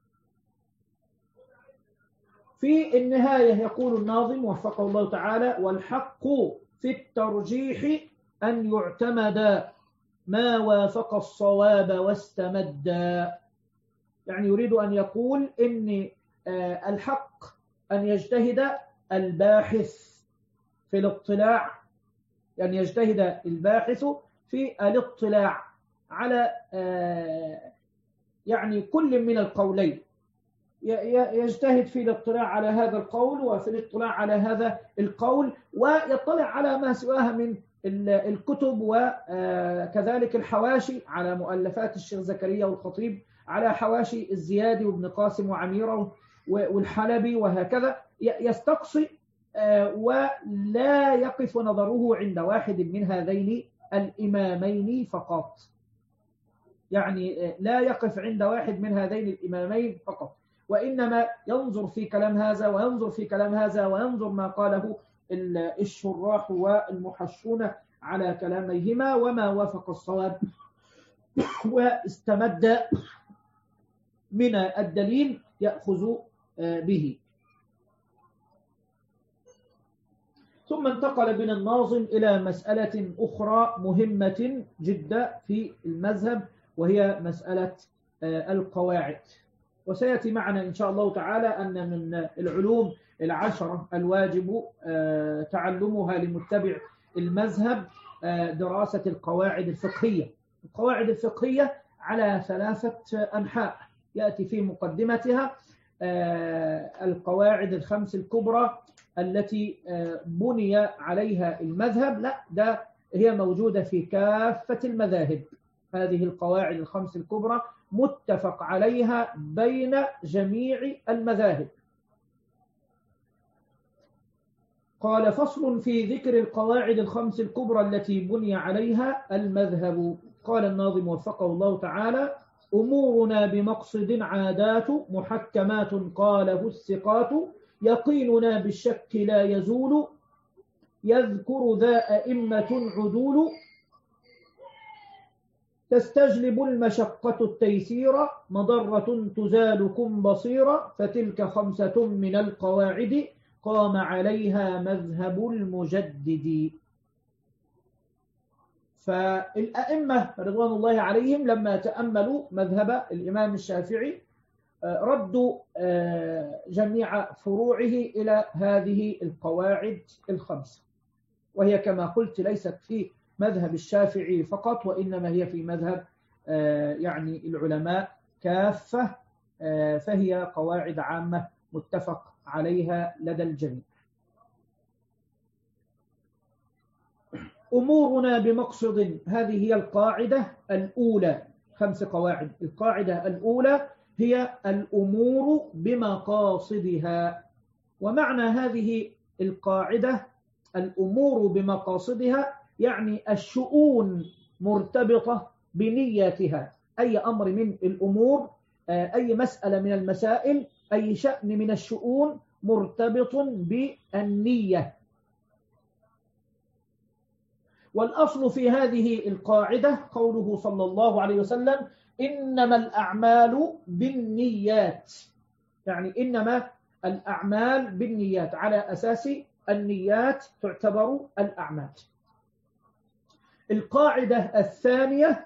في النهاية يقول الناظم وفقه الله تعالى: والحق في الترجيح أن يعتمد ما وافق الصواب واستمد. يعني يريد أن يقول إن الحق أن يجتهد الباحث في الاطلاع، يعني يجتهد الباحث في الاطلاع على يعني كل من القولين، يجتهد في الاطلاع على هذا القول وفي الاطلاع على هذا القول، ويطلع على ما سواها من الكتب وكذلك الحواشي، على مؤلفات الشيخ زكريا والخطيب، على حواشي الزيادي وابن قاسم وعميرة والحلبي وهكذا. يستقصي ولا يقف نظره عند واحد من هذين الإمامين فقط، يعني لا يقف عند واحد من هذين الإمامين فقط، وإنما ينظر في كلام هذا وينظر في كلام هذا وينظر ما قاله الشراح والمحشون على كلاميهما وما وافق الصواب واستمد من الدليل يأخذ به. ثم انتقل بنا الناظم إلى مسألة أخرى مهمة جدا في المذهب، وهي مسألة القواعد. وسيأتي معنا إن شاء الله تعالى أن من العلوم العشرة الواجب تعلمها لمتبع المذهب دراسة القواعد الفقهية. القواعد الفقهية على 3 أنحاء، يأتي في مقدمتها القواعد ال5 الكبرى التي بني عليها المذهب. لا، ده هي موجودة في كافة المذاهب. هذه القواعد ال5 الكبرى متفق عليها بين جميع المذاهب. قال: فصل في ذكر القواعد ال5 الكبرى التي بني عليها المذهب. قال الناظم وفقه الله تعالى: أمورنا بمقصد عادات محكمات قاله الثقات، يقيننا بالشك لا يزول، يذكر ذا أئمة عدول، تستجلب المشقة التيسير، مضرة تزالكم بصيرا، فتلك 5 من القواعد قام عليها مذهب المجدد. فالأئمة رضوان الله عليهم لما تأملوا مذهب الإمام الشافعي ردوا جميع فروعه إلى هذه القواعد ال5. وهي كما قلت ليست في مذهب الشافعي فقط، وإنما هي في مذهب يعني العلماء كافة، فهي قواعد عامة متفق عليها لدى الجميع. أمورنا بمقصد، هذه هي القاعدة الأولى، 5 قواعد. القاعدة الأولى هي الأمور بمقاصدها. ومعنى هذه القاعدة الأمور بمقاصدها يعني الشؤون مرتبطة بنياتها. أي أمر من الأمور، أي مسألة من المسائل، أي شأن من الشؤون مرتبط بالنية. والأصل في هذه القاعدة قوله صلى الله عليه وسلم: إنما الأعمال بالنيات، يعني إنما الأعمال بالنيات، على أساس النيات تعتبر الأعمال. القاعدة الثانية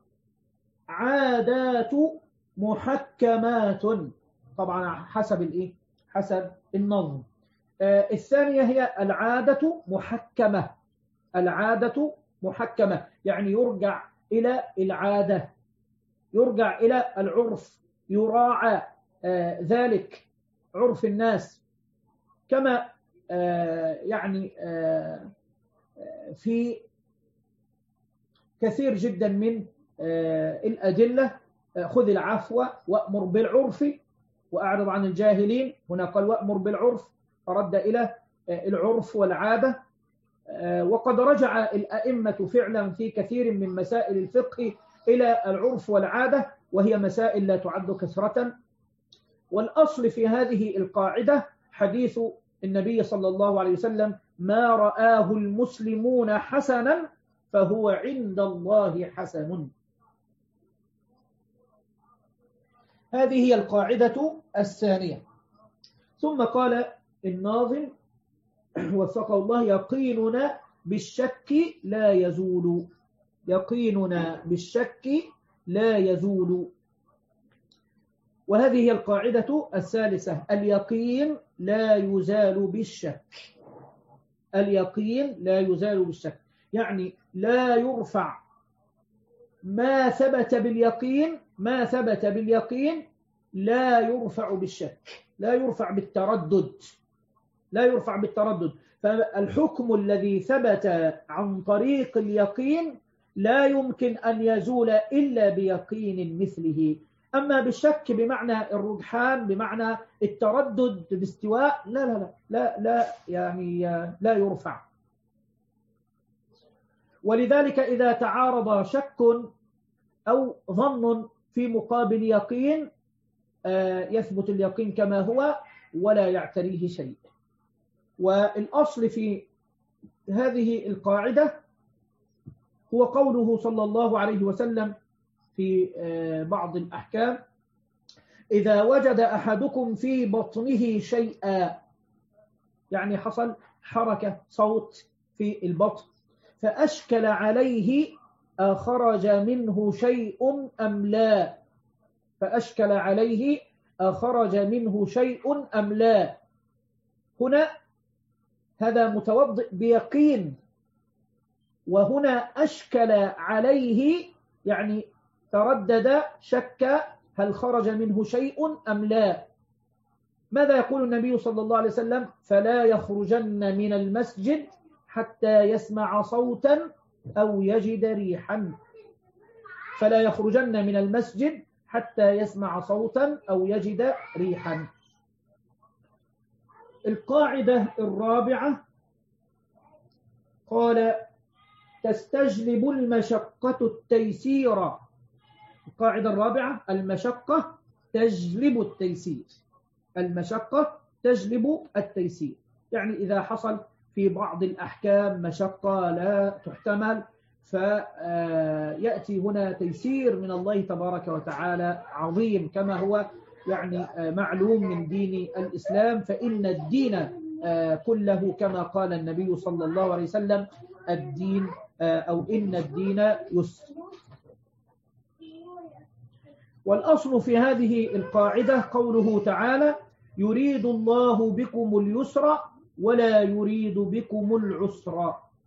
عادات محكمات، طبعا حسب النظم. الثانية هي العادة محكمة. العادة محكمة يعني يرجع إلى العادة، يرجع إلى العرف، يراعى ذلك عرف الناس، كما يعني في كثير جدا من الأدلة: خذ العفو وأمر بالعرف وأعرض عن الجاهلين. هنا قال وأمر بالعرف، فرد إلى العرف والعادة. وقد رجع الأئمة فعلا في كثير من مسائل الفقه إلى العرف والعادة، وهي مسائل لا تعد كثرة. والأصل في هذه القاعدة حديث النبي صلى الله عليه وسلم: ما رآه المسلمون حسنا فهو عند الله حسن. هذه هي القاعدة الثانية. ثم قال الناظم وفقه الله: يقيننا بالشك لا يزول. يقيننا بالشك لا يزول. وهذه هي القاعدة الثالثة: اليقين لا يزال بالشك. اليقين لا يزال بالشك، يعني لا يرفع ما ثبت باليقين، ما ثبت باليقين لا يرفع بالشك، لا يرفع بالتردد، لا يرفع بالتردد. فالحكم الذي ثبت عن طريق اليقين لا يمكن أن يزول إلا بيقين مثله. أما بالشك بمعنى الرجحان، بمعنى التردد باستواء، لا لا لا لا يعني لا يرفع. ولذلك إذا تعارض شك أو ظن في مقابل يقين يثبت اليقين كما هو ولا يعتريه شيء. والأصل في هذه القاعدة هو قوله صلى الله عليه وسلم في بعض الأحكام: إذا وجد أحدكم في بطنه شيئا، يعني حصل حركة صوت في البطن، فأشكل عليه أخرج منه شيء أم لا، فأشكل عليه أخرج منه شيء أم لا. هنا هذا متوضئ بيقين، وهنا أشكل عليه يعني تردد، شك هل خرج منه شيء أم لا. ماذا يقول النبي صلى الله عليه وسلم: فلا يخرجن من المسجد حتى يسمع صوتا أو يجد ريحا. فلا يخرجن من المسجد حتى يسمع صوتا أو يجد ريحا. القاعدة الرابعة قال: تستجلب المشقة التيسير. القاعدة الرابعة: المشقة تجلب التيسير. المشقة تجلب التيسير، يعني إذا حصل في بعض الأحكام مشقة لا تحتمل، فيأتي هنا تيسير من الله تبارك وتعالى عظيم، كما هو يعني معلوم من دين الإسلام. فإن الدين كله كما قال النبي صلى الله عليه وسلم: الدين أو إن الدين يسر. والأصل في هذه القاعدة قوله تعالى: يريد الله بكم اليسر ولا يريد بكم العسر.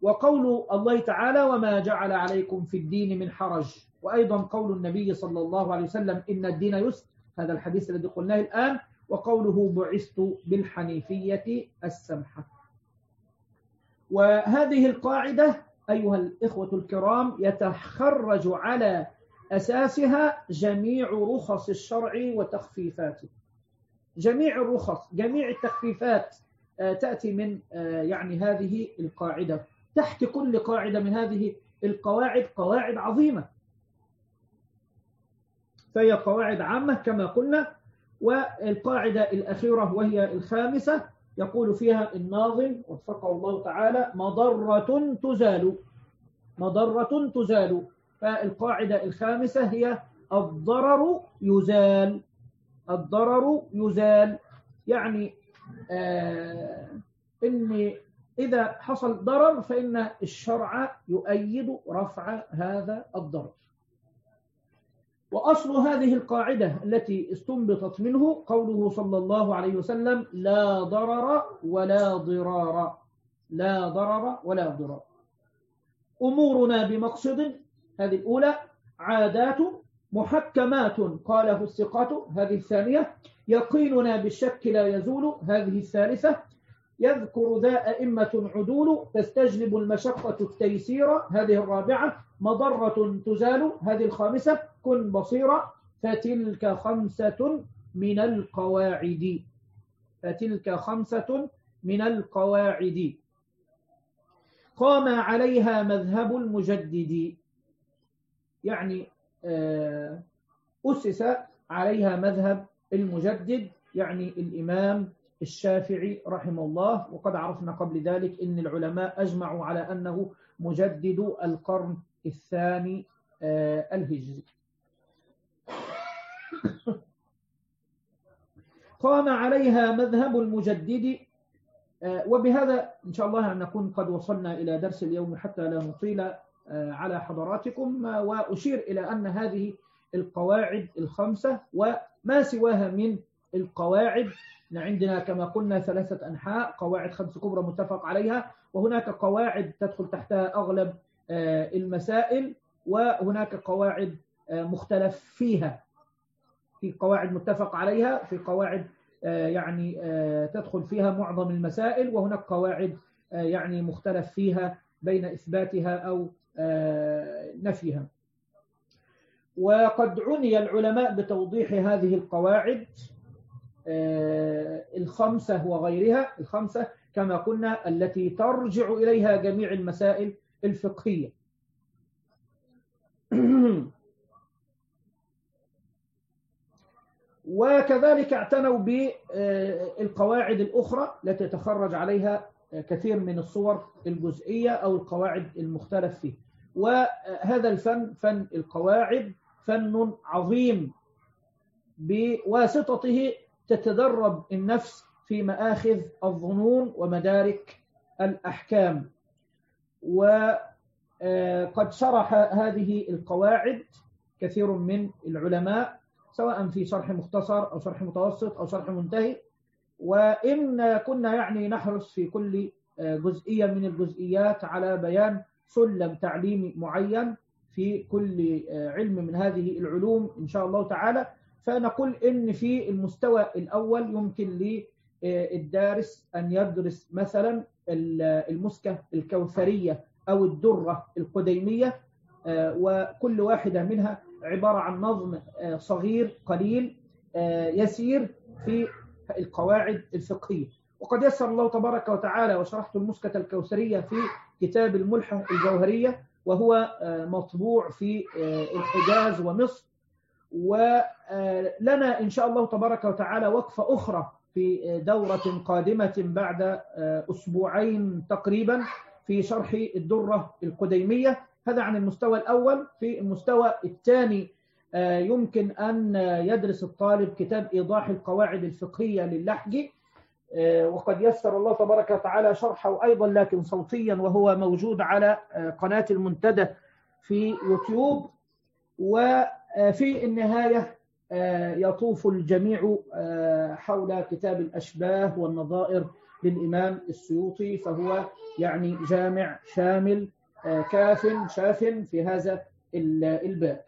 وقول الله تعالى وما جعل عليكم في الدين من حرج، وأيضا قول النبي صلى الله عليه وسلم إن الدين يسر، هذا الحديث الذي قلناه الآن، وقوله بعثت بالحنيفية السمحة. وهذه القاعدة أيها الإخوة الكرام يتخرج على أساسها جميع رخص الشرع وتخفيفاته. جميع الرخص، جميع التخفيفات تأتي من يعني هذه القاعدة. تحت كل قاعدة من هذه القواعد قواعد عظيمة، فهي قواعد عامة كما قلنا. والقاعدة الأخيرة وهي الخامسة يقول فيها الناظم وفقه الله تعالى مضرة تزال، مضرة تزال. فالقاعدة الخامسة هي الضرر يزال، الضرر يزال، يعني إن إذا حصل ضرر فإن الشرع يؤيد رفع هذا الضرر. وأصل هذه القاعدة التي استنبطت منه قوله صلى الله عليه وسلم لا ضرر ولا ضرار، لا ضرر ولا ضرار. أمورنا بمقصد، هذه الأولى. عادات محكمات قاله الثقات، هذه الثانية. يقيننا بالشك لا يزول، هذه الثالثة. يذكر ذا أئمة عدول تستجلب المشقة التيسير، هذه الرابعة. مضرة تزال، هذه الخامسة. كن بصيرا، فتلك خمسة من القواعد، فتلك خمسة من القواعد قام عليها مذهب المجدد، يعني أسس عليها مذهب المجدد، يعني الإمام الشافعي رحمه الله. وقد عرفنا قبل ذلك أن العلماء أجمعوا على أنه مجدد القرن الثاني الهجري. قام عليها مذهب المجدد. وبهذا إن شاء الله نكون قد وصلنا إلى درس اليوم حتى لا نطيل على حضراتكم. وأشير إلى أن هذه القواعد الخمسة وما سواها من القواعد، عندنا كما قلنا 3 أنحاء، قواعد 5 كبرى متفق عليها، وهناك قواعد تدخل تحتها أغلب المسائل، وهناك قواعد مختلف فيها، في قواعد متفق عليها، في قواعد يعني تدخل فيها معظم المسائل، وهناك قواعد يعني مختلف فيها بين إثباتها أو نفيها. وقد عني العلماء بتوضيح هذه القواعد الخمسة وغيرها، الخمسة كما قلنا التي ترجع إليها جميع المسائل الفقهية. وكذلك اعتنوا بالقواعد الأخرى التي تخرج عليها كثير من الصور الجزئية أو القواعد المختلف فيه. وهذا الفن، فن القواعد، فن عظيم بواسطته تتدرب النفس في مآخذ الظنون ومدارك الأحكام. وقد شرح هذه القواعد كثير من العلماء، سواء في شرح مختصر أو شرح متوسط أو شرح منتهي. وإن كنا يعني نحرص في كل جزئية من الجزئيات على بيان سلم تعليمي معين في كل علم من هذه العلوم إن شاء الله تعالى. فنقول إن في المستوى الأول يمكن للدارس أن يدرس مثلا المسكة الكوثرية أو الدرة القديمية، وكل واحدة منها عبارة عن نظم صغير قليل يسير في القواعد الفقهية. وقد يسر الله تبارك وتعالى وشرحت المسكة الكوثرية في كتاب الملحة الجوهرية، وهو مطبوع في الحجاز ومصر. ولنا إن شاء الله تبارك وتعالى وقفة أخرى في دورة قادمة بعد أسبوعين تقريبا في شرح الدرة القديمية. هذا عن المستوى الأول. في المستوى الثاني يمكن أن يدرس الطالب كتاب إيضاح القواعد الفقهية للحجي، وقد يسر الله تبارك وتعالى شرحه أيضا لكن صوتيا، وهو موجود على قناة المنتدى في يوتيوب. وفي النهاية يطوف الجميع حول كتاب الأشباه والنظائر للإمام السيوطي، فهو يعني جامع شامل كاف شاف في هذا الباب.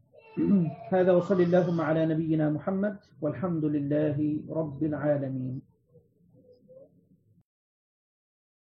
هذا، وصل اللهم على نبينا محمد، والحمد لله رب العالمين.